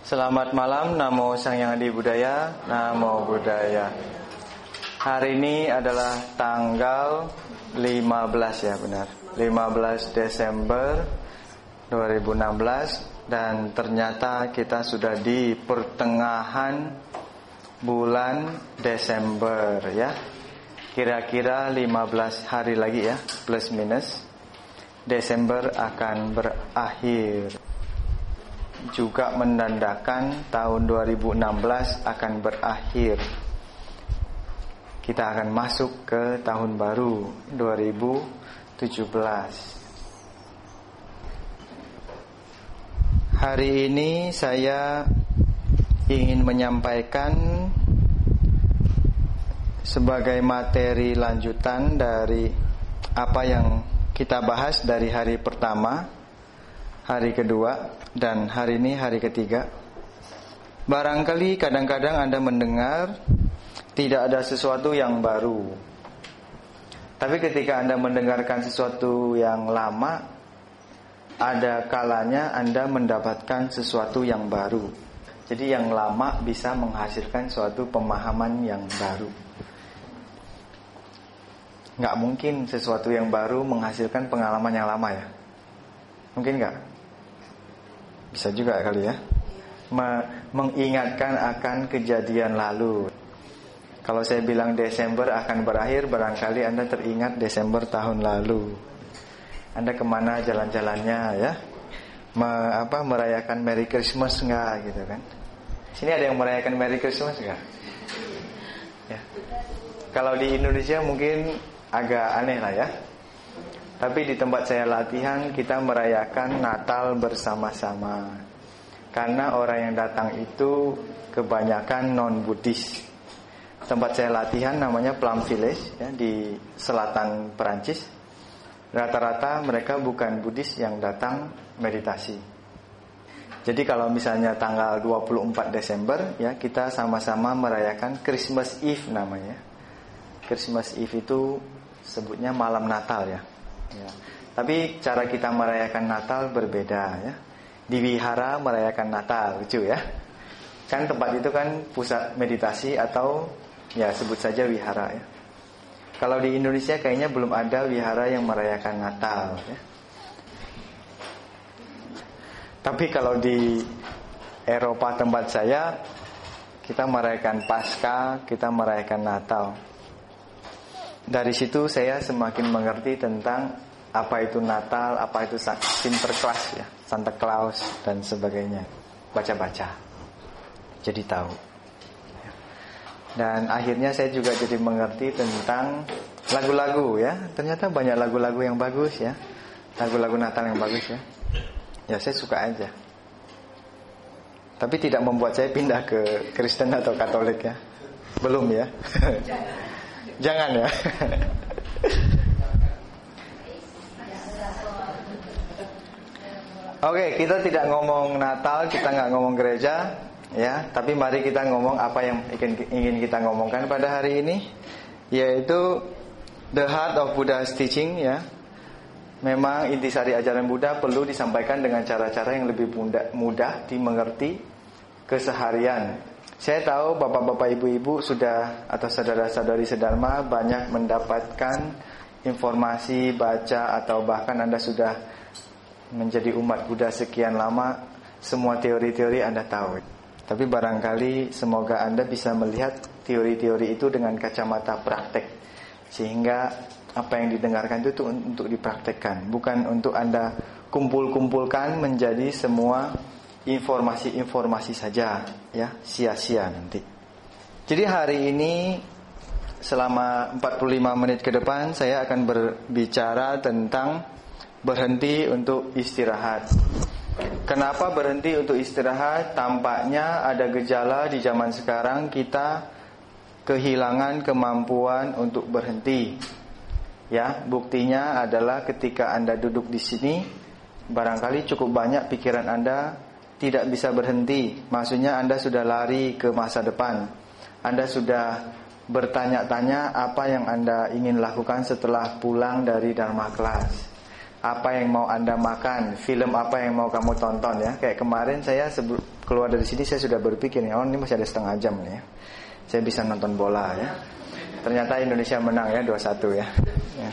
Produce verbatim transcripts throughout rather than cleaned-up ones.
Selamat malam, Namo Sang Hyang Adi Budaya, Namo Buddhaya. Hari ini adalah tanggal lima belas ya benar, lima belas Desember dua ribu enam belas. Dan ternyata kita sudah di pertengahan bulan Desember ya. Kira-kira lima belas hari lagi ya, plus minus Desember akan berakhir. Juga menandakan tahun dua ribu enam belas akan berakhir. Kita akan masuk ke tahun baru dua ribu tujuh belas. Hari ini saya ingin menyampaikan sebagai materi lanjutan dari apa yang kita bahas dari hari pertama, hari kedua, dan hari ini hari ketiga. Barangkali kadang-kadang Anda mendengar tidak ada sesuatu yang baru. Tapi ketika Anda mendengarkan sesuatu yang lama, ada kalanya Anda mendapatkan sesuatu yang baru. Jadi yang lama bisa menghasilkan suatu pemahaman yang baru. Nggak mungkin sesuatu yang baru menghasilkan pengalaman yang lama ya. Mungkin nggak? Bisa juga kali ya, mengingatkan akan kejadian lalu. Kalau saya bilang Desember akan berakhir, barangkali Anda teringat Desember tahun lalu. Anda kemana jalan-jalannya ya, Me, apa, merayakan Merry Christmas enggak gitu kan. Sini ada yang merayakan Merry Christmas enggak? Ya. Kalau di Indonesia mungkin agak aneh lah ya. Tapi di tempat saya latihan kita merayakan Natal bersama-sama. Karena orang yang datang itu kebanyakan non-Buddhis. Tempat saya latihan namanya Plum Village ya, di selatan Perancis. Rata-rata mereka bukan Buddhis yang datang meditasi. Jadi kalau misalnya tanggal dua puluh empat Desember ya, kita sama-sama merayakan Christmas Eve namanya. Christmas Eve itu sebutnya malam Natal ya. Ya. Tapi cara kita merayakan Natal berbeda ya. Di wihara merayakan Natal, lucu ya. Kan tempat itu kan pusat meditasi atau ya sebut saja wihara ya. Kalau di Indonesia kayaknya belum ada wihara yang merayakan Natal ya. Tapi kalau di Eropa tempat saya, kita merayakan Paskah, kita merayakan Natal. Dari situ saya semakin mengerti tentang apa itu Natal, apa itu Sinterklaas ya, Santa Claus dan sebagainya. Baca-baca, jadi tahu. Dan akhirnya saya juga jadi mengerti tentang lagu-lagu ya. Ternyata banyak lagu-lagu yang bagus ya, lagu-lagu Natal yang bagus ya. Ya saya suka aja. Tapi tidak membuat saya pindah ke Kristen atau Katolik ya. Belum ya. Jangan ya. Oke, kita tidak ngomong Natal, kita nggak ngomong gereja, ya. Tapi mari kita ngomong apa yang ingin, ingin kita ngomongkan pada hari ini, yaitu the heart of Buddha's teaching, ya. Memang intisari ajaran Buddha perlu disampaikan dengan cara-cara yang lebih mudah, mudah dimengerti keseharian. Saya tahu bapak-bapak ibu-ibu sudah atau saudara-saudari sedharma banyak mendapatkan informasi, baca, atau bahkan Anda sudah menjadi umat Buddha sekian lama, semua teori-teori Anda tahu. Tapi barangkali semoga Anda bisa melihat teori-teori itu dengan kacamata praktek, sehingga apa yang didengarkan itu untuk dipraktekkan, bukan untuk Anda kumpul-kumpulkan menjadi semua informasi-informasi saja ya, sia-sia nanti. Jadi hari ini selama empat puluh lima menit ke depan saya akan berbicara tentang berhenti untuk istirahat. Kenapa berhenti untuk istirahat? Tampaknya ada gejala di zaman sekarang kita kehilangan kemampuan untuk berhenti. Ya, buktinya adalah ketika Anda duduk di sini, barangkali cukup banyak pikiran Anda tidak bisa berhenti. Maksudnya Anda sudah lari ke masa depan. Anda sudah bertanya-tanya apa yang Anda ingin lakukan setelah pulang dari Dharma Class. Apa yang mau Anda makan, film apa yang mau kamu tonton ya. Kayak kemarin saya sebelum keluar dari sini saya sudah berpikir nih, oh ini masih ada setengah jam nih ya, saya bisa nonton bola ya. Ternyata Indonesia menang ya dua satu ya. Ya.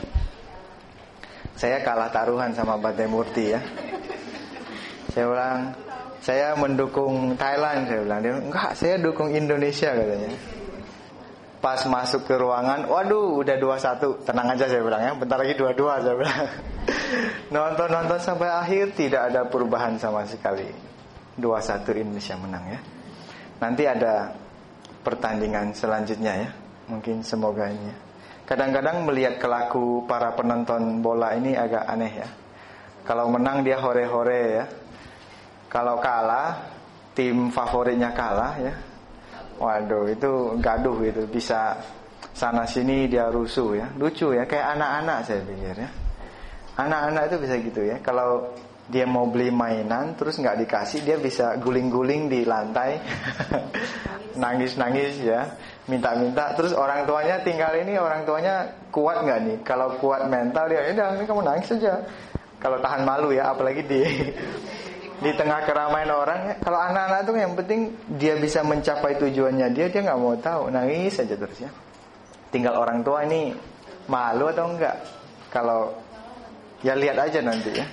Saya kalah taruhan sama Bante Murti ya. Saya bilang, saya mendukung Thailand, saya bilang. Dia bilang, enggak, saya dukung Indonesia katanya. Pas masuk ke ruangan, waduh udah dua satu. Tenang aja saya bilang ya, bentar lagi dua dua saya bilang. Nonton-nonton sampai akhir tidak ada perubahan sama sekali. dua satu Indonesia menang ya. Nanti ada pertandingan selanjutnya ya. Mungkin semoga ini ya. Kadang-kadang melihat kelaku para penonton bola ini agak aneh ya. Kalau menang dia hore-hore ya. Kalau kalah, tim favoritnya kalah ya, waduh itu gaduh itu, bisa sana sini dia rusuh ya. Lucu ya, kayak anak-anak saya pikir ya. Anak-anak itu bisa gitu ya. Kalau dia mau beli mainan terus nggak dikasih, dia bisa guling-guling di lantai, nangis-nangis ya, minta-minta. Terus orang tuanya tinggal ini, orang tuanya kuat nggak nih? Kalau kuat mental dia, udah ini kamu nangis saja. Kalau tahan malu ya, apalagi di di tengah keramaian orang ya. Kalau anak-anak tuh yang penting dia bisa mencapai tujuannya dia, dia nggak mau tahu, nangis saja terus ya. Tinggal orang tua ini malu atau enggak. Kalau ya lihat aja nanti ya.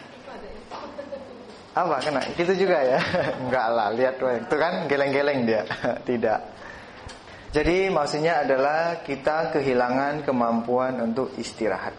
Apa kena? Gitu juga ya. Enggak lah, lihat itu kan geleng-geleng dia. Tidak. Jadi maksudnya adalah kita kehilangan kemampuan untuk istirahat.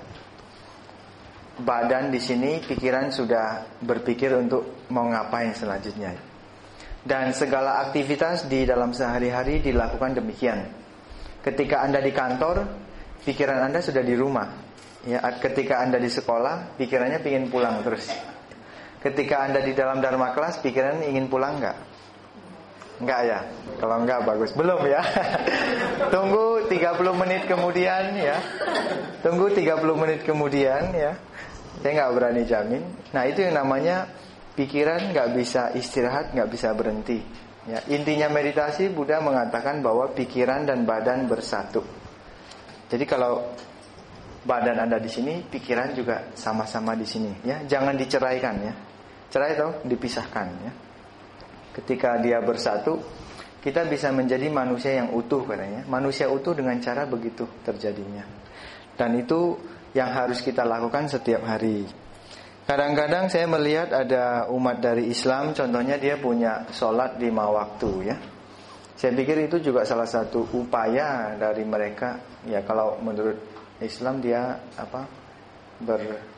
Badan di sini, pikiran sudah berpikir untuk mau ngapain selanjutnya. Dan segala aktivitas di dalam sehari-hari dilakukan demikian. Ketika Anda di kantor, pikiran Anda sudah di rumah. Ya, ketika Anda di sekolah, pikirannya ingin pulang terus. Ketika Anda di dalam dharma kelas, pikiran ingin pulang enggak? Enggak ya? Kalau enggak bagus. Belum ya? Tunggu tiga puluh menit kemudian ya. Tunggu tiga puluh menit kemudian ya. Saya enggak berani jamin. Nah, itu yang namanya pikiran enggak bisa istirahat, enggak bisa berhenti. Ya, intinya meditasi, Buddha mengatakan bahwa pikiran dan badan bersatu. Jadi kalau badan Anda di sini, pikiran juga sama-sama di sini ya. Jangan diceraikan ya. Cerai itu dipisahkan ya. Ketika dia bersatu, kita bisa menjadi manusia yang utuh katanya. Manusia utuh dengan cara begitu terjadinya. Dan itu yang harus kita lakukan setiap hari. Kadang-kadang saya melihat ada umat dari Islam, contohnya dia punya sholat lima waktu ya. Saya pikir itu juga salah satu upaya dari mereka. Ya kalau menurut Islam dia apa ber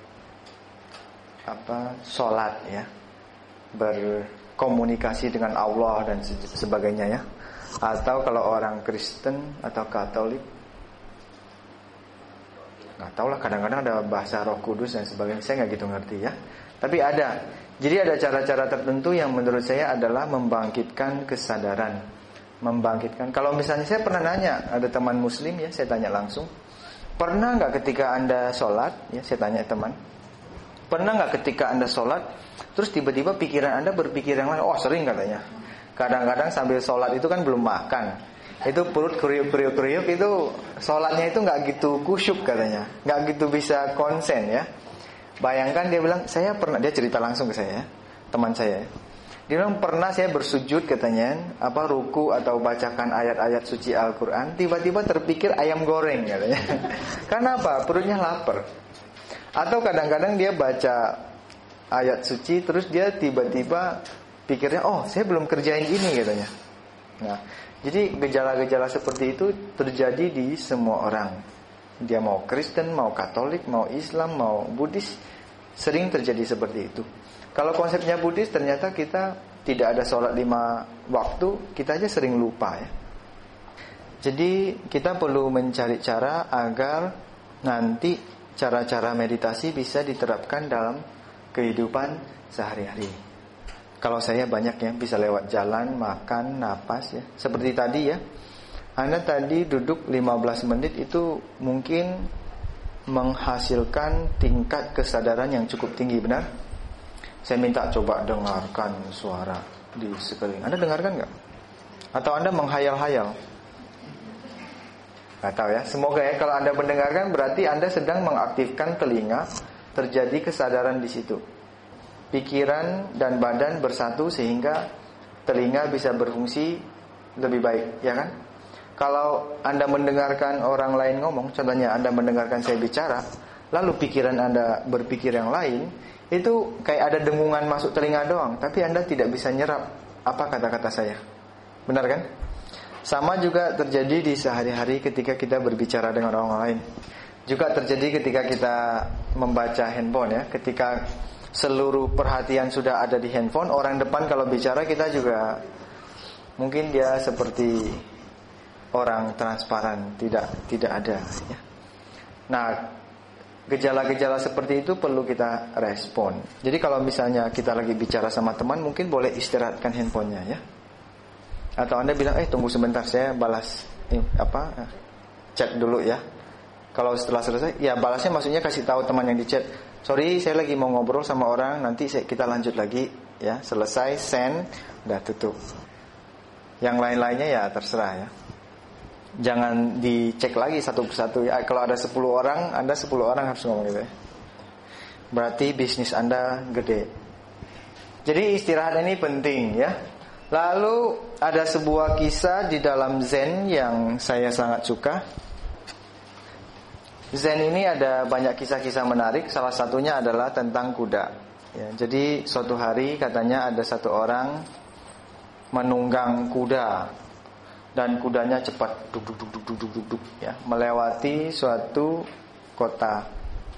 apa sholat ya, berkomunikasi dengan Allah dan sebagainya ya. Atau kalau orang Kristen atau Katolik, nggak tahu lah, kadang-kadang ada bahasa Roh Kudus dan sebagainya, saya nggak gitu ngerti ya. Tapi ada, jadi ada cara-cara tertentu yang menurut saya adalah membangkitkan kesadaran, membangkitkan. Kalau misalnya saya pernah nanya, ada teman Muslim ya, saya tanya langsung, pernah nggak ketika Anda sholat ya, saya tanya teman, pernah nggak ketika Anda sholat terus tiba-tiba pikiran Anda berpikir yang lain? Oh sering katanya. Kadang-kadang sambil sholat itu kan belum makan, itu perut kriuk-kriuk-kriuk, itu sholatnya itu nggak gitu kusyuk katanya, nggak gitu bisa konsen ya. Bayangkan dia bilang, saya pernah, dia cerita langsung ke saya, teman saya. Dia bilang pernah saya bersujud katanya, apa ruku atau bacakan ayat-ayat suci Al-Quran, tiba-tiba terpikir ayam goreng katanya. Karena apa? Perutnya lapar. Atau kadang-kadang dia baca ayat suci, terus dia tiba-tiba pikirnya, oh saya belum kerjain ini katanya. Nah, jadi gejala-gejala seperti itu terjadi di semua orang. Dia mau Kristen, mau Katolik, mau Islam, mau Buddhis, sering terjadi seperti itu. Kalau konsepnya Buddhis, ternyata kita tidak ada sholat lima waktu, kita aja sering lupa ya. Jadi kita perlu mencari cara agar nanti cara-cara meditasi bisa diterapkan dalam kehidupan sehari-hari. Kalau saya banyak ya, bisa lewat jalan, makan, napas ya. Seperti tadi ya, Anda tadi duduk lima belas menit itu mungkin menghasilkan tingkat kesadaran yang cukup tinggi, benar? Saya minta coba dengarkan suara di sekeliling. Anda dengarkan nggak? Atau Anda menghayal-hayal? Nggak tahu ya. Semoga ya, kalau Anda mendengarkan berarti Anda sedang mengaktifkan telinga, terjadi kesadaran di situ. Pikiran dan badan bersatu sehingga telinga bisa berfungsi lebih baik, ya kan? Kalau Anda mendengarkan orang lain ngomong, contohnya Anda mendengarkan saya bicara, lalu pikiran Anda berpikir yang lain, itu kayak ada dengungan masuk telinga doang, tapi Anda tidak bisa nyerap apa kata-kata saya. Benar kan? Sama juga terjadi di sehari-hari ketika kita berbicara dengan orang lain. Juga terjadi ketika kita membaca handphone, ya. Ketika seluruh perhatian sudah ada di handphone, orang depan kalau bicara kita juga mungkin dia seperti orang transparan, tidak tidak ada, ya. Nah, gejala-gejala seperti itu perlu kita respon. Jadi kalau misalnya kita lagi bicara sama teman, mungkin boleh istirahatkan handphonenya, ya. Atau Anda bilang, eh tunggu sebentar, saya balas eh, apa chat dulu, ya. Kalau setelah selesai, ya balasnya maksudnya kasih tahu teman yang di chat, sorry saya lagi mau ngobrol sama orang, nanti saya, kita lanjut lagi, ya. Selesai, send, udah tutup. Yang lain-lainnya ya terserah, ya. Jangan dicek lagi satu persatu, ya. Kalau ada sepuluh orang, Anda sepuluh orang harus ngomong gitu, ya. Berarti bisnis Anda gede. Jadi istirahat ini penting, ya. Lalu ada sebuah kisah di dalam Zen yang saya sangat suka. Zen ini ada banyak kisah-kisah menarik. Salah satunya adalah tentang kuda, ya. Jadi suatu hari katanya ada satu orang menunggang kuda, dan kudanya cepat duk duk duk duk duk duk duk, ya, melewati suatu kota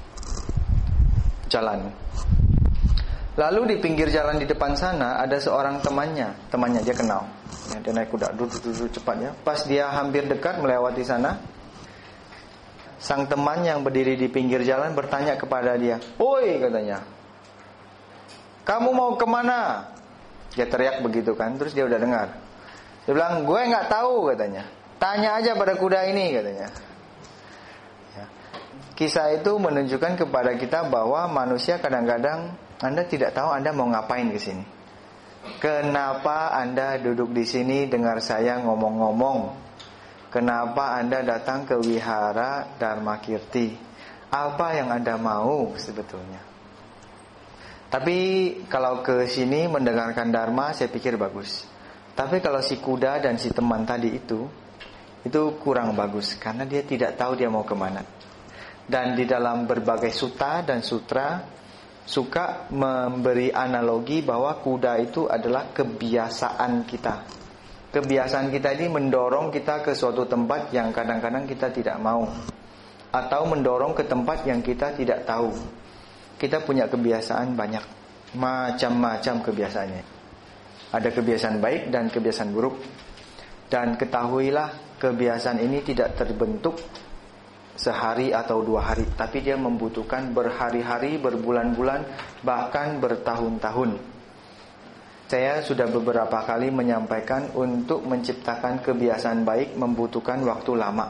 jalan. Lalu di pinggir jalan di depan sana ada seorang temannya, temannya dia kenal, ya, dia naik kuda duk duk duk, duk cepat, ya. Pas dia hampir dekat melewati sana, sang teman yang berdiri di pinggir jalan bertanya kepada dia, "Oi," katanya, "kamu mau kemana?" Dia teriak begitu kan, terus dia udah dengar. Dia bilang, "Gue nggak tahu," katanya. "Tanya aja pada kuda ini," katanya. Ya. Kisah itu menunjukkan kepada kita bahwa manusia kadang-kadang Anda tidak tahu Anda mau ngapain ke sini. Kenapa Anda duduk di sini dengar saya ngomong-ngomong? Kenapa Anda datang ke wihara Dharma Kirti? Apa yang Anda mau sebetulnya? Tapi kalau ke sini mendengarkan Dharma, saya pikir bagus. Tapi kalau si kuda dan si teman tadi itu, itu kurang bagus, karena dia tidak tahu dia mau kemana. Dan di dalam berbagai sutta dan sutra suka memberi analogi bahwa kuda itu adalah kebiasaan kita. Kebiasaan kita ini mendorong kita ke suatu tempat yang kadang-kadang kita tidak mau, atau mendorong ke tempat yang kita tidak tahu. Kita punya kebiasaan banyak, macam-macam kebiasaannya. Ada kebiasaan baik dan kebiasaan buruk. Dan ketahuilah, kebiasaan ini tidak terbentuk sehari atau dua hari, tapi dia membutuhkan berhari-hari, berbulan-bulan, bahkan bertahun-tahun. Saya sudah beberapa kali menyampaikan untuk menciptakan kebiasaan baik membutuhkan waktu lama.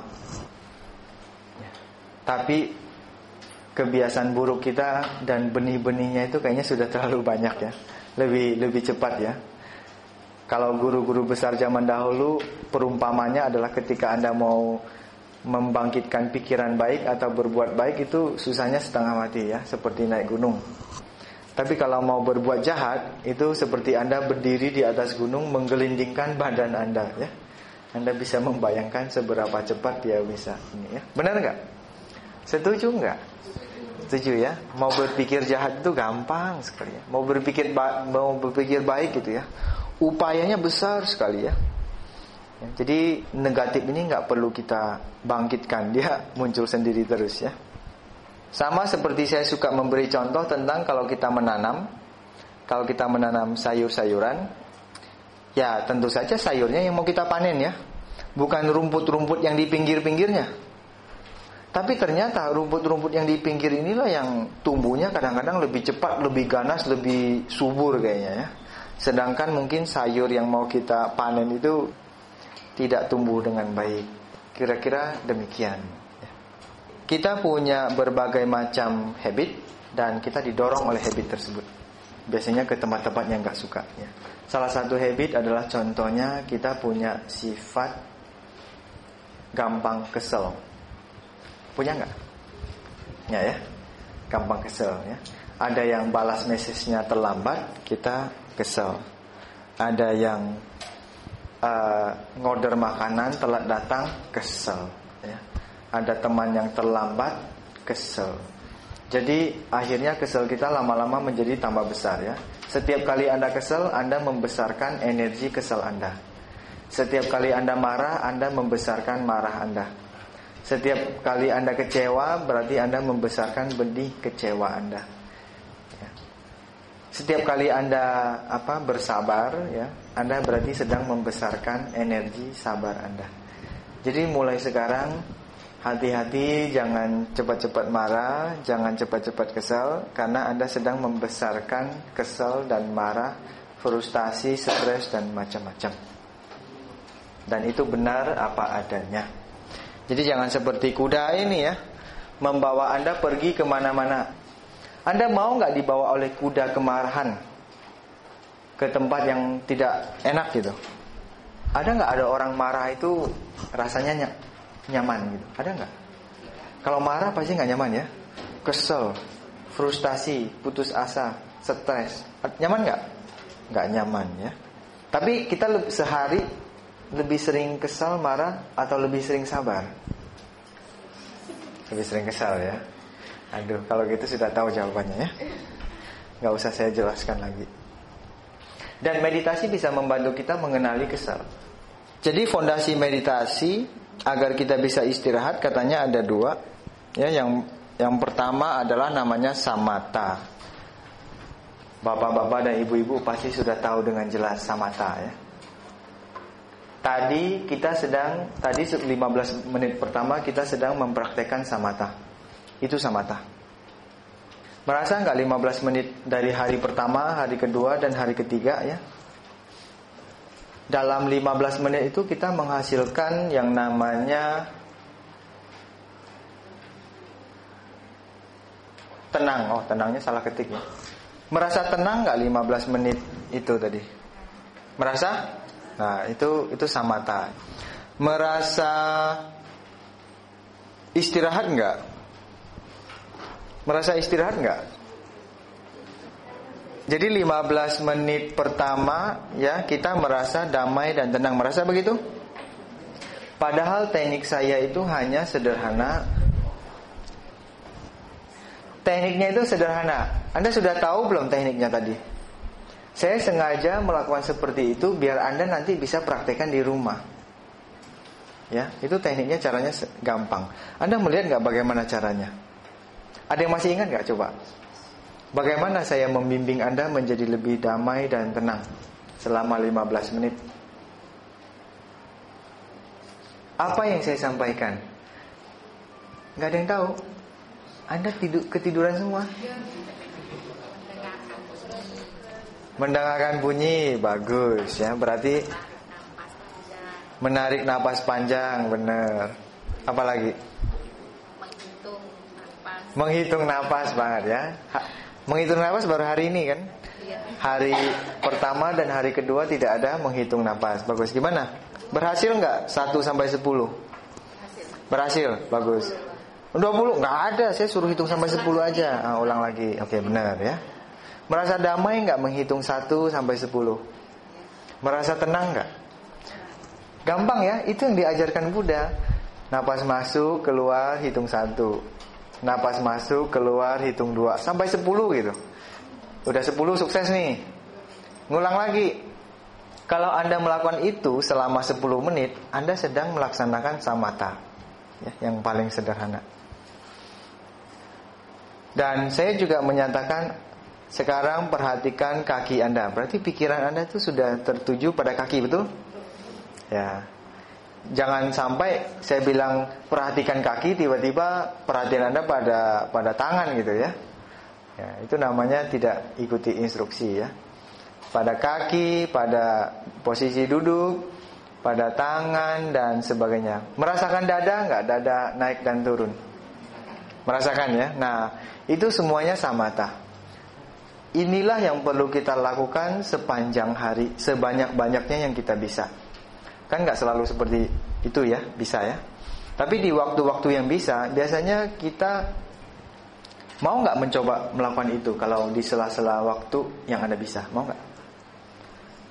Tapi kebiasaan buruk kita dan benih-benihnya itu kayaknya sudah terlalu banyak, ya. Lebih lebih cepat, ya. Kalau guru-guru besar zaman dahulu, perumpamannya adalah ketika Anda mau membangkitkan pikiran baik atau berbuat baik, itu susahnya setengah mati, ya, seperti naik gunung. Tapi kalau mau berbuat jahat, itu seperti Anda berdiri di atas gunung menggelindingkan badan Anda, ya. Anda bisa membayangkan seberapa cepat dia bisa ini, ya. Benar nggak? Setuju nggak? Setuju, ya. Mau berpikir jahat itu gampang sekali, ya. Mau berpikir ba- mau berpikir baik gitu, ya, upayanya besar sekali, ya. Ya, jadi negatif ini nggak perlu kita bangkitkan, dia muncul sendiri terus, ya. Sama seperti saya suka memberi contoh tentang kalau kita menanam, kalau kita menanam sayur-sayuran, ya tentu saja sayurnya yang mau kita panen, ya, bukan rumput-rumput yang di pinggir-pinggirnya. Tapi ternyata rumput-rumput yang di pinggir inilah yang tumbuhnya kadang-kadang lebih cepat, lebih ganas, lebih subur kayaknya, ya. Sedangkan mungkin sayur yang mau kita panen itu tidak tumbuh dengan baik. Kira-kira demikian. Kita punya berbagai macam habit, dan kita didorong oleh habit tersebut. Biasanya ke tempat-tempat yang gak suka, ya. Salah satu habit adalah contohnya kita punya sifat gampang kesel. Punya gak? Ya, ya. Gampang kesel, ya. Ada yang balas message-nya terlambat, kita kesel. Ada yang uh, ngorder makanan telat datang, kesel ya. Ada teman yang terlambat, kesel. Jadi akhirnya kesel kita lama-lama menjadi tambah besar ya. Setiap kali Anda kesel, Anda membesarkan energi kesel Anda. Setiap kali Anda marah, Anda membesarkan marah Anda. Setiap kali Anda kecewa, berarti Anda membesarkan benih kecewa Anda ya. Setiap kali Anda apa bersabar ya, Anda berarti sedang membesarkan energi sabar Anda. Jadi mulai sekarang hati-hati, jangan cepat-cepat marah, jangan cepat-cepat kesal, karena Anda sedang membesarkan kesal dan marah, frustasi, stres dan macam-macam. Dan itu benar apa adanya. Jadi jangan seperti kuda ini ya, membawa Anda pergi kemana-mana. Anda mau nggak dibawa oleh kuda kemarahan ke tempat yang tidak enak gitu? Ada nggak ada orang marah itu rasanya ny- nyaman gitu? Ada nggak? Kalau marah pasti nggak nyaman ya. Kesel, frustasi, putus asa, stres. Nyaman nggak? Nggak nyaman ya. Tapi kita lebih, sehari lebih sering kesal, marah, atau lebih sering sabar? Lebih sering kesal ya. Aduh, kalau gitu sudah tahu jawabannya ya. Nggak usah saya jelaskan lagi. Dan meditasi bisa membantu kita mengenali kesal. Jadi fondasi meditasi agar kita bisa istirahat katanya ada dua. Ya, yang yang pertama adalah namanya samatha. Bapak-bapak dan ibu-ibu pasti sudah tahu dengan jelas samatha ya. Tadi kita sedang tadi lima belas menit pertama kita sedang mempraktekkan samatha. Itu samatha. Merasa enggak lima belas menit dari hari pertama, hari kedua dan hari ketiga ya? Dalam lima belas menit itu kita menghasilkan yang namanya tenang. Oh, tenangnya salah ketik ya. Merasa tenang enggak lima belas menit itu tadi? Merasa? Nah, itu itu samatha. Merasa istirahat enggak? Merasa istirahat enggak? Jadi lima belas menit pertama ya kita merasa damai dan tenang. Merasa begitu? Padahal teknik saya itu hanya sederhana. Tekniknya itu sederhana. Anda sudah tahu belum tekniknya tadi? Saya sengaja melakukan seperti itu biar Anda nanti bisa praktekkan di rumah. Ya, itu tekniknya, caranya gampang. Anda melihat nggak bagaimana caranya? Ada yang masih ingat nggak? Coba. Bagaimana saya membimbing Anda menjadi lebih damai dan tenang selama lima belas menit? Apa yang saya sampaikan? Nggak ada yang tahu. Anda tidur, ketiduran semua. Mendengarkan bunyi, bagus ya. Berarti menarik napas panjang, benar. Apalagi? Menghitung napas. Menghitung napas banget ya. Menghitung napas baru hari ini kan? Hari pertama dan hari kedua tidak ada menghitung napas. Bagus. Gimana? Berhasil nggak? satu sampai sepuluh. Berhasil. Bagus. dua puluh nggak ada. Saya suruh hitung sampai sepuluh aja. Ah, ulang lagi. Oke, benar ya. Merasa damai nggak menghitung satu sampai sepuluh? Merasa tenang nggak? Gampang ya. Itu yang diajarkan Buddha. Napas masuk, keluar, hitung satu. Napas masuk, keluar, hitung dua. Sampai sepuluh gitu. Udah sepuluh sukses nih. Ngulang lagi. Kalau Anda melakukan itu selama sepuluh menit, Anda sedang melaksanakan samatha ya, yang paling sederhana. Dan saya juga menyatakan, sekarang perhatikan kaki Anda. Berarti pikiran Anda itu sudah tertuju pada kaki, betul? Ya. Jangan sampai saya bilang perhatikan kaki, tiba-tiba perhatian Anda pada pada tangan gitu ya. Ya, itu namanya tidak ikuti instruksi ya. Pada kaki, pada posisi duduk, pada tangan dan sebagainya. Merasakan dada enggak? Dada naik dan turun. Merasakan ya. Nah, itu semuanya samatha. Inilah yang perlu kita lakukan sepanjang hari, sebanyak-banyaknya yang kita bisa. Kan gak selalu seperti itu ya, bisa ya. Tapi di waktu-waktu yang bisa, biasanya kita mau gak mencoba melakukan itu kalau di sela-sela waktu yang Anda bisa? Mau gak?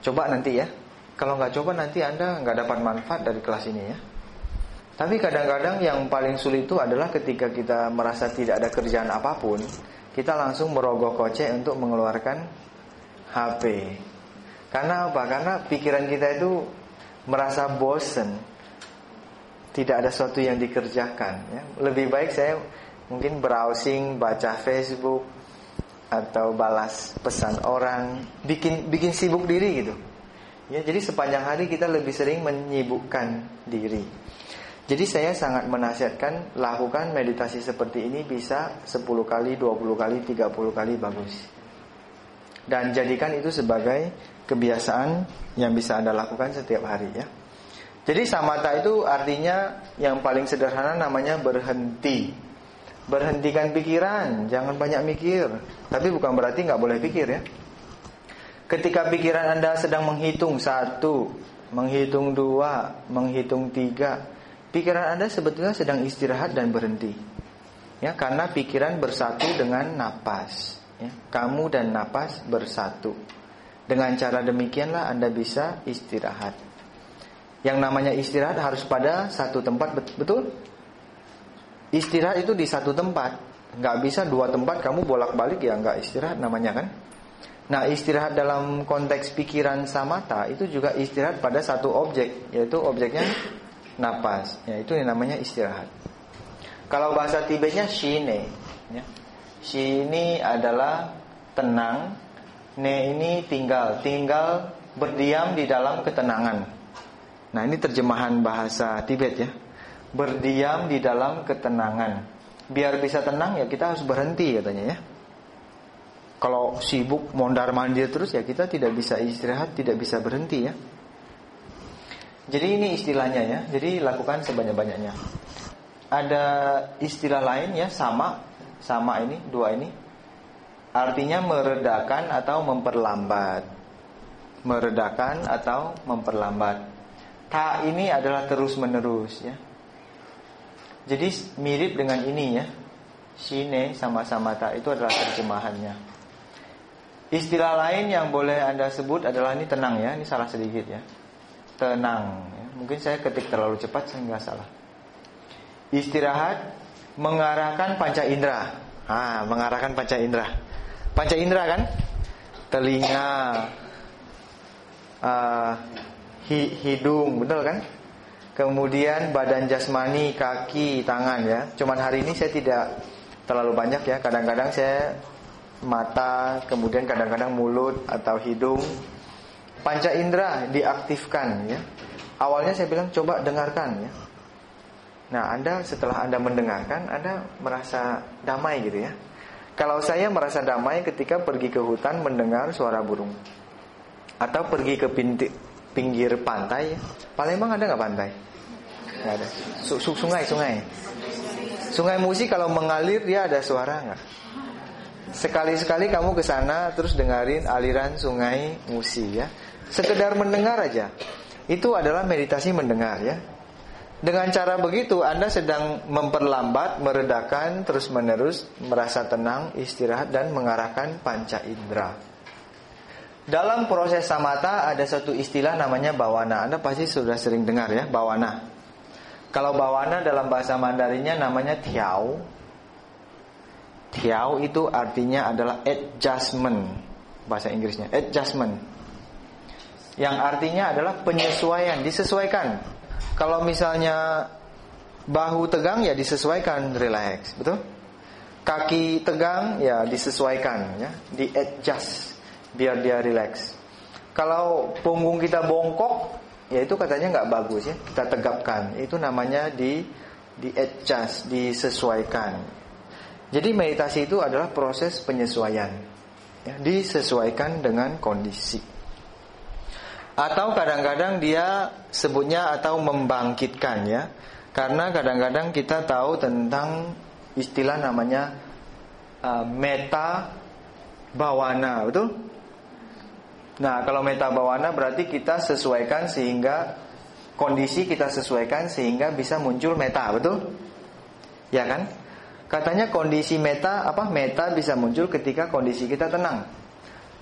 Coba nanti ya. Kalau nggak coba nanti Anda nggak dapat manfaat dari kelas ini ya. Tapi kadang-kadang yang paling sulit itu adalah ketika kita merasa tidak ada kerjaan apapun, kita langsung merogoh kocek untuk mengeluarkan H P. Karena apa? Karena pikiran kita itu merasa bosen, tidak ada sesuatu yang dikerjakan ya. Lebih baik saya mungkin browsing, baca Facebook, atau balas pesan orang, bikin bikin sibuk diri gitu. Ya, jadi sepanjang hari kita lebih sering menyibukkan diri. Jadi saya sangat menasihatkan lakukan meditasi seperti ini bisa sepuluh kali, dua puluh kali, tiga puluh kali bagus. Dan jadikan itu sebagai kebiasaan yang bisa Anda lakukan setiap hari ya. Jadi samatha itu artinya yang paling sederhana namanya berhenti. Berhentikan pikiran, jangan banyak mikir. Tapi bukan berarti nggak boleh pikir ya. Ketika pikiran Anda sedang menghitung satu, menghitung dua, menghitung tiga, pikiran Anda sebetulnya sedang istirahat dan berhenti. Ya, karena pikiran bersatu dengan napas. Ya, kamu dan napas bersatu. Dengan cara demikianlah Anda bisa istirahat. Yang namanya istirahat harus pada satu tempat, betul? Istirahat itu di satu tempat. Nggak bisa dua tempat kamu bolak-balik, ya nggak istirahat namanya kan. Nah, istirahat dalam konteks pikiran samatha itu juga istirahat pada satu objek, yaitu objeknya napas. Ya, itu yang namanya istirahat. Kalau bahasa Tibetnya shine ya. Shine adalah tenang, ne ini tinggal, tinggal berdiam di dalam ketenangan. Nah, ini terjemahan bahasa Tibet ya. Berdiam di dalam ketenangan. Biar bisa tenang ya kita harus berhenti katanya ya. Kalau sibuk mondar-mandir terus ya kita tidak bisa istirahat, tidak bisa berhenti ya. Jadi ini istilahnya ya. Jadi lakukan sebanyak-banyaknya. Ada istilah lain ya, sama. Sama ini, dua ini artinya meredakan atau memperlambat. Meredakan atau memperlambat. Ta ini adalah terus-menerus ya. Jadi mirip dengan ini ya. Shine sama samatha itu adalah terjemahannya. Istilah lain yang boleh Anda sebut adalah ini tenang ya. Ini salah sedikit ya. Tenang ya. Mungkin saya ketik terlalu cepat sehingga salah. Istirahat, mengarahkan panca indera. Ah, mengarahkan panca indera. Panca indera kan? Telinga, uh, hi, hidung, betul kan? Kemudian badan jasmani, kaki, tangan ya. Cuman hari ini saya tidak terlalu banyak ya. Kadang-kadang saya mata, kemudian kadang-kadang mulut atau hidung. Panca indera diaktifkan ya. Awalnya saya bilang coba dengarkan ya. Nah, Anda setelah Anda mendengarkan, Anda merasa damai gitu ya. Kalau saya merasa damai ketika pergi ke hutan mendengar suara burung, atau pergi ke pinti, pinggir pantai. Palembang ada nggak pantai? Nggak ada. Sungai, sungai. Sungai Musi kalau mengalir dia ada suara nggak? Sekali-sekali kamu ke sana terus dengarin aliran Sungai Musi ya. Sekedar mendengar aja. Itu adalah meditasi mendengar ya. Dengan cara begitu Anda sedang memperlambat, meredakan, terus-menerus merasa tenang, istirahat dan mengarahkan panca indera. Dalam proses samatha ada satu istilah namanya bawana. Anda pasti sudah sering dengar ya, bawana. Kalau bawana dalam bahasa Mandarinnya namanya tiao. Tiao itu artinya adalah adjustment, bahasa Inggrisnya adjustment, yang artinya adalah penyesuaian, disesuaikan. Kalau misalnya bahu tegang ya disesuaikan, relax, betul? Kaki tegang ya disesuaikan ya, di adjust biar dia relax. Kalau punggung kita bongkok ya itu katanya nggak bagus ya, kita tegapkan. Itu namanya di di adjust, disesuaikan. Jadi meditasi itu adalah proses penyesuaian ya, disesuaikan dengan kondisi. Atau kadang-kadang dia sebutnya atau membangkitkan ya. Karena kadang-kadang kita tahu tentang istilah namanya uh, meta bawana, betul? Nah, kalau meta bawana berarti kita sesuaikan sehingga kondisi kita sesuaikan sehingga bisa muncul meta, betul? Ya kan? Katanya kondisi meta apa? Meta bisa muncul ketika kondisi kita tenang.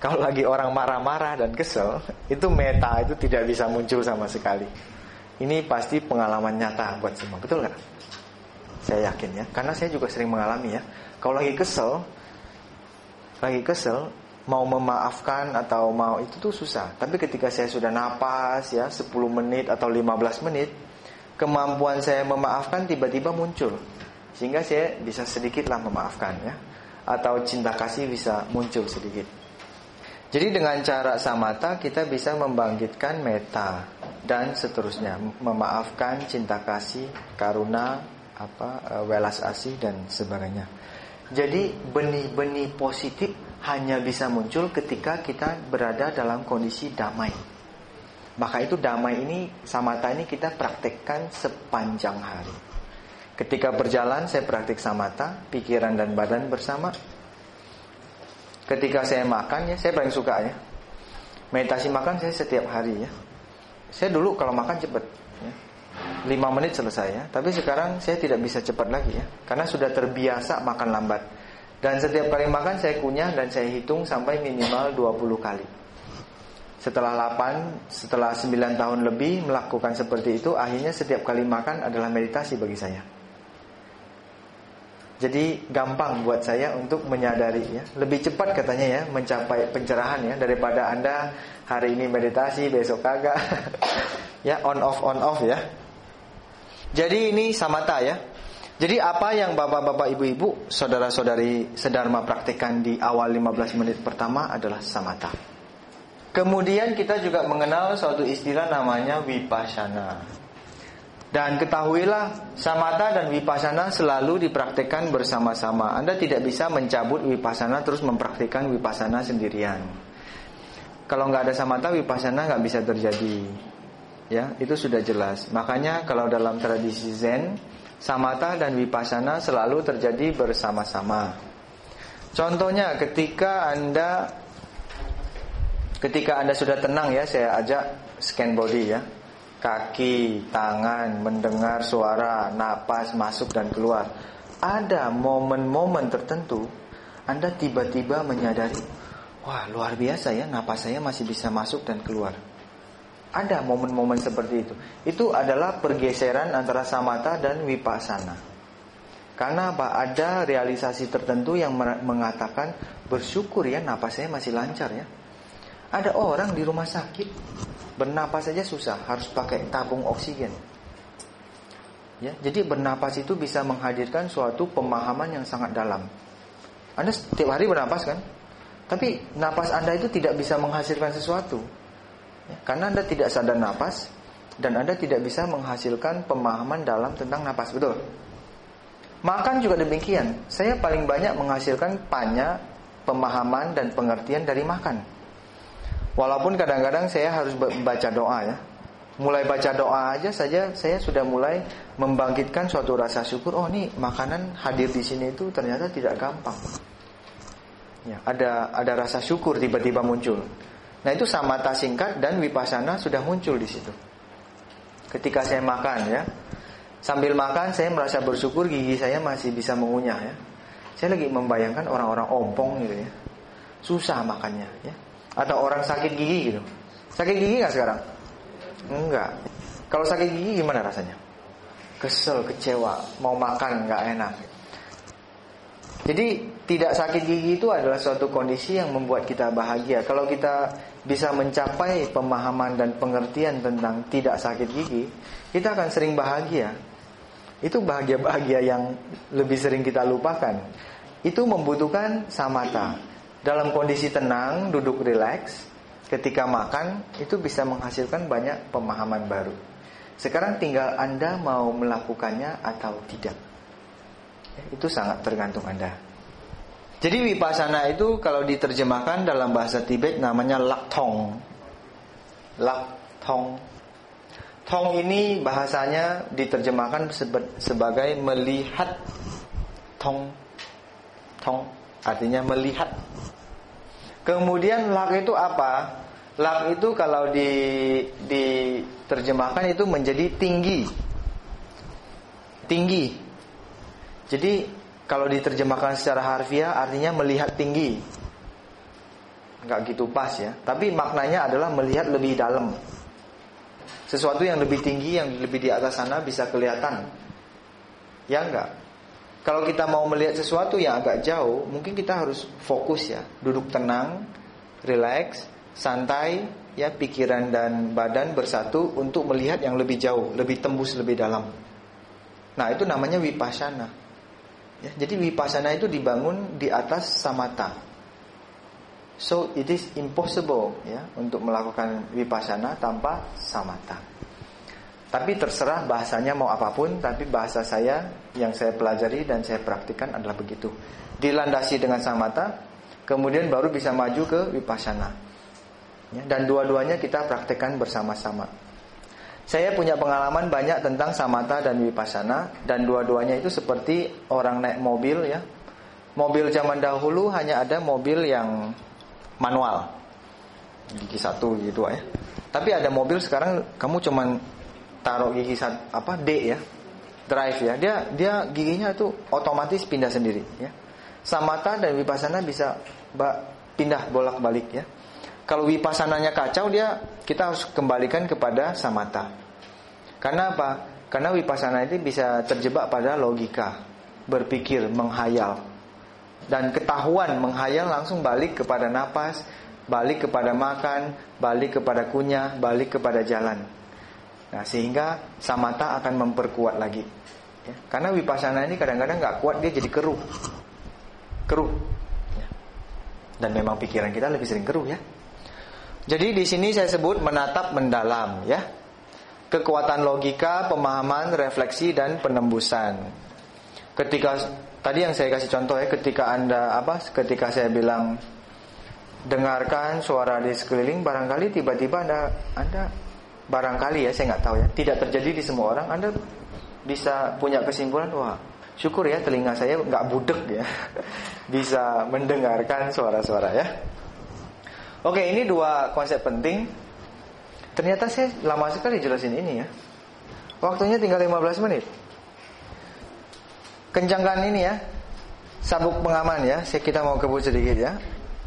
Kalau lagi orang marah-marah dan kesel, itu meta itu tidak bisa muncul sama sekali. Ini pasti pengalaman nyata buat semua, betul nggak? Saya yakin ya, karena saya juga sering mengalami ya. Kalau lagi kesel, lagi kesel, mau memaafkan atau mau itu tuh susah. Tapi ketika saya sudah napas ya sepuluh menit atau lima belas menit, kemampuan saya memaafkan tiba-tiba muncul, sehingga saya bisa sedikitlah memaafkan ya, atau cinta kasih bisa muncul sedikit. Jadi dengan cara samatha kita bisa membangkitkan metta dan seterusnya, memaafkan, cinta kasih, karuna, apa, welas asih dan sebagainya. Jadi benih-benih positif hanya bisa muncul ketika kita berada dalam kondisi damai. Maka itu damai ini, samatha ini kita praktekkan sepanjang hari. Ketika berjalan saya praktik samatha, pikiran dan badan bersama. Ketika saya makan ya, saya paling suka ya, meditasi makan saya setiap hari ya. Saya dulu kalau makan cepat ya, lima menit selesai ya. Tapi sekarang saya tidak bisa cepat lagi ya, karena sudah terbiasa makan lambat. Dan setiap kali makan saya kunyah dan saya hitung sampai minimal dua puluh kali. Setelah delapan, setelah sembilan tahun lebih melakukan seperti itu, akhirnya setiap kali makan adalah meditasi bagi saya. Jadi gampang buat saya untuk menyadari ya, lebih cepat katanya ya mencapai pencerahan ya, daripada Anda hari ini meditasi besok kagak. Ya, on off on off ya. Jadi ini samatha ya. Jadi apa yang bapak-bapak, ibu-ibu, saudara-saudari sedharma praktikkan di awal lima belas menit pertama adalah samatha. Kemudian kita juga mengenal suatu istilah namanya vipassana. Dan ketahuilah, samatha dan vipassana selalu dipraktikkan bersama-sama. Anda tidak bisa mencabut vipassana terus mempraktikkan vipassana sendirian. Kalau nggak ada samatha, vipassana nggak bisa terjadi. Ya, itu sudah jelas. Makanya kalau dalam tradisi Zen, samatha dan vipassana selalu terjadi bersama-sama. Contohnya ketika Anda ketika Anda sudah tenang ya, saya ajak scan body ya. Kaki, tangan, mendengar suara, napas masuk dan keluar. Ada momen-momen tertentu Anda tiba-tiba menyadari, wah luar biasa ya, napas saya masih bisa masuk dan keluar. Ada momen-momen seperti itu. Itu adalah pergeseran antara samatha dan vipassana. Karena apa? Ada realisasi tertentu yang mengatakan, bersyukur ya napas saya masih lancar ya. Ada orang di rumah sakit, bernapas saja susah, harus pakai tabung oksigen. Ya, jadi bernapas itu bisa menghadirkan suatu pemahaman yang sangat dalam. Anda setiap hari bernapas kan? Tapi napas Anda itu tidak bisa menghasilkan sesuatu ya, karena Anda tidak sadar napas, dan Anda tidak bisa menghasilkan pemahaman dalam tentang napas, betul? Makan juga demikian. Saya paling banyak menghasilkan banyak pemahaman dan pengertian dari makan. Walaupun kadang-kadang saya harus baca doa ya. Mulai baca doa aja saja saya sudah mulai membangkitkan suatu rasa syukur. Oh, ini makanan hadir di sini itu ternyata tidak gampang. Ya, ada ada rasa syukur tiba-tiba muncul. Nah, itu samatha singkat dan vipassana sudah muncul di situ. Ketika saya makan ya, sambil makan saya merasa bersyukur gigi saya masih bisa mengunyah ya. Saya lagi membayangkan orang-orang ompong gitu ya, susah makannya ya. Atau orang sakit gigi gitu. Sakit gigi gak sekarang? Enggak. Kalau sakit gigi gimana rasanya? Kesel, kecewa, mau makan gak enak. Jadi tidak sakit gigi itu adalah suatu kondisi yang membuat kita bahagia. Kalau kita bisa mencapai pemahaman dan pengertian tentang tidak sakit gigi, kita akan sering bahagia. Itu bahagia-bahagia yang lebih sering kita lupakan. Itu membutuhkan samatha. Dalam kondisi tenang, duduk rileks, ketika makan, itu bisa menghasilkan banyak pemahaman baru. Sekarang tinggal Anda mau melakukannya atau tidak. Itu sangat tergantung Anda. Jadi vipassana itu kalau diterjemahkan dalam bahasa Tibet namanya laktong. Laktong. Tong ini bahasanya diterjemahkan sebagai melihat. Tong. Tong artinya melihat. Kemudian lak itu apa? Lak itu kalau di diterjemahkan itu menjadi tinggi. Tinggi. Jadi kalau diterjemahkan secara harfiah artinya melihat tinggi. nggak gitu pas ya. Tapi maknanya adalah melihat lebih dalam. Sesuatu yang lebih tinggi, yang lebih di atas sana bisa kelihatan. Ya enggak? Kalau kita mau melihat sesuatu yang agak jauh, mungkin kita harus fokus ya. Duduk tenang, relax, santai, ya, pikiran dan badan bersatu untuk melihat yang lebih jauh, lebih tembus, lebih dalam. Nah, itu namanya vipassana. Ya, jadi vipassana itu dibangun di atas samatha. So it is impossible ya untuk melakukan vipassana tanpa samatha. Tapi terserah bahasanya mau apapun, tapi bahasa saya yang saya pelajari dan saya praktikkan adalah begitu. Dilandasi dengan samatha, kemudian baru bisa maju ke vipassana. Ya, dan dua-duanya kita praktikkan bersama-sama. Saya punya pengalaman banyak tentang samatha dan vipassana, dan dua-duanya itu seperti orang naik mobil ya. Mobil zaman dahulu hanya ada mobil yang manual, gigi satu gitu ya. Tapi ada mobil sekarang kamu cuman taruh gigi satu, apa D ya, drive ya. Dia dia giginya itu otomatis pindah sendiri ya. Samatha dan vipassana bisa pindah bolak-balik ya. Kalau vipassananya kacau, dia kita harus kembalikan kepada samatha. Karena apa? Karena vipassana itu bisa terjebak pada logika, berpikir, menghayal. Dan ketahuan menghayal langsung balik kepada napas, balik kepada makan, balik kepada kunyah, balik kepada jalan. Nah, sehingga samatha akan memperkuat lagi ya. Karena vipassana ini kadang-kadang gak kuat, dia jadi keruh Keruh ya. Dan memang pikiran kita lebih sering keruh ya. Jadi di sini saya sebut menatap mendalam ya. Kekuatan logika, pemahaman, refleksi dan penembusan. Ketika tadi yang saya kasih contoh ya, ketika Anda apa? Ketika saya bilang dengarkan suara di sekeliling, barangkali tiba-tiba Anda Anda barangkali ya, saya nggak tahu ya, tidak terjadi di semua orang. Anda bisa punya kesimpulan, wah, syukur ya telinga saya nggak budek ya. Bisa mendengarkan suara-suara ya. Oke, ini dua konsep penting. Ternyata saya lama sekali jelasin ini ya. Waktunya tinggal lima belas menit. Kencangkan ini ya, sabuk pengaman ya. Saya kita mau kebut sedikit ya.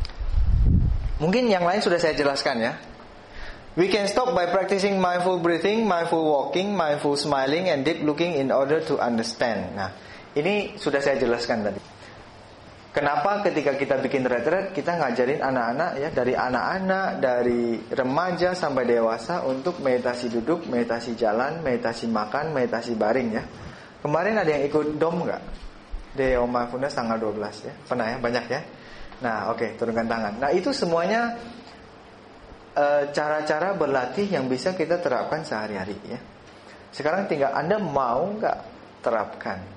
Mungkin yang lain sudah saya jelaskan ya. We can stop by practicing mindful breathing, mindful walking, mindful smiling, and deep looking in order to understand. Nah, ini sudah saya jelaskan tadi. Kenapa ketika kita bikin retret, kita ngajarin anak-anak ya, dari anak-anak, dari remaja sampai dewasa untuk meditasi duduk, meditasi jalan, meditasi makan, meditasi baring ya. Kemarin ada yang ikut D O M nggak? Day of Mindfulness tanggal dua belas ya. Pernah ya? Banyak ya? Nah oke, okay, turunkan tangan. Nah itu semuanya e, cara-cara berlatih yang bisa kita terapkan sehari-hari ya. Sekarang tinggal Anda mau nggak terapkan.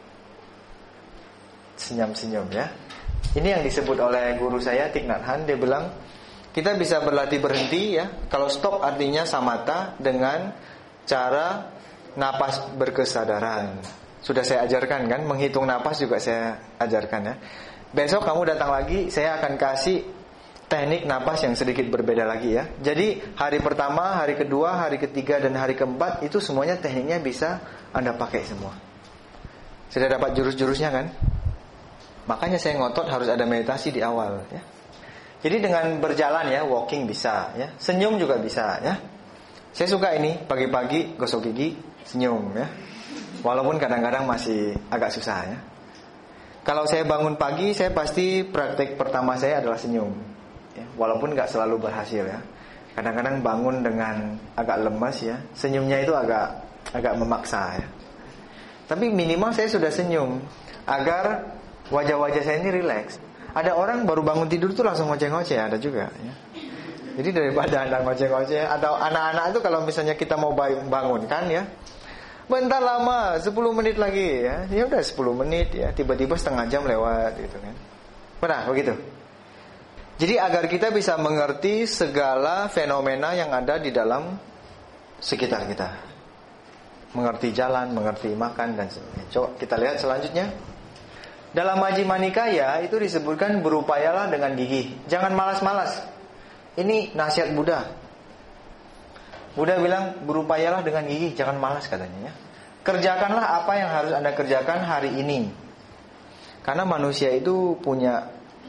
Senyum-senyum ya. Ini yang disebut oleh guru saya Thich Nhat Hanh. Dia bilang kita bisa berlatih berhenti ya. Kalau stop artinya samatha dengan cara napas berkesadaran. Sudah saya ajarkan kan, menghitung napas juga saya ajarkan ya. Besok kamu datang lagi, saya akan kasih teknik napas yang sedikit berbeda lagi ya. Jadi hari pertama, hari kedua, hari ketiga dan hari keempat itu semuanya tekniknya bisa Anda pakai semua. Sudah dapat jurus-jurusnya kan? Makanya saya ngotot harus ada meditasi di awal ya. Jadi dengan berjalan ya, walking bisa ya, senyum juga bisa ya. Saya suka ini pagi-pagi gosok gigi, senyum ya. Walaupun kadang-kadang masih agak susah ya. Kalau saya bangun pagi, saya pasti praktek pertama saya adalah senyum ya. Walaupun gak selalu berhasil ya. Kadang-kadang bangun dengan agak lemas ya, senyumnya itu agak agak memaksa ya. Tapi minimal saya sudah senyum agar wajah-wajah saya ini rileks. Ada orang baru bangun tidur tuh langsung ngoceh-ngoceh, ada juga ya. Jadi daripada Anda ngoceh-ngoceh, atau anak-anak itu kalau misalnya kita mau bangun kan ya, bentar lama, sepuluh menit lagi ya. Ya udah sepuluh menit ya, tiba-tiba setengah jam lewat gitu kan. Pernah begitu? Jadi agar kita bisa mengerti segala fenomena yang ada di dalam sekitar kita. Mengerti jalan, mengerti makan dan sebagainya. Coba kita lihat selanjutnya. Dalam Majjhima Nikaya itu disebutkan berupayalah dengan gigih. Jangan malas-malas. Ini nasihat Buddha. Buddha bilang berupayalah dengan gigih, jangan malas katanya ya. Kerjakanlah apa yang harus Anda kerjakan hari ini. Karena manusia itu punya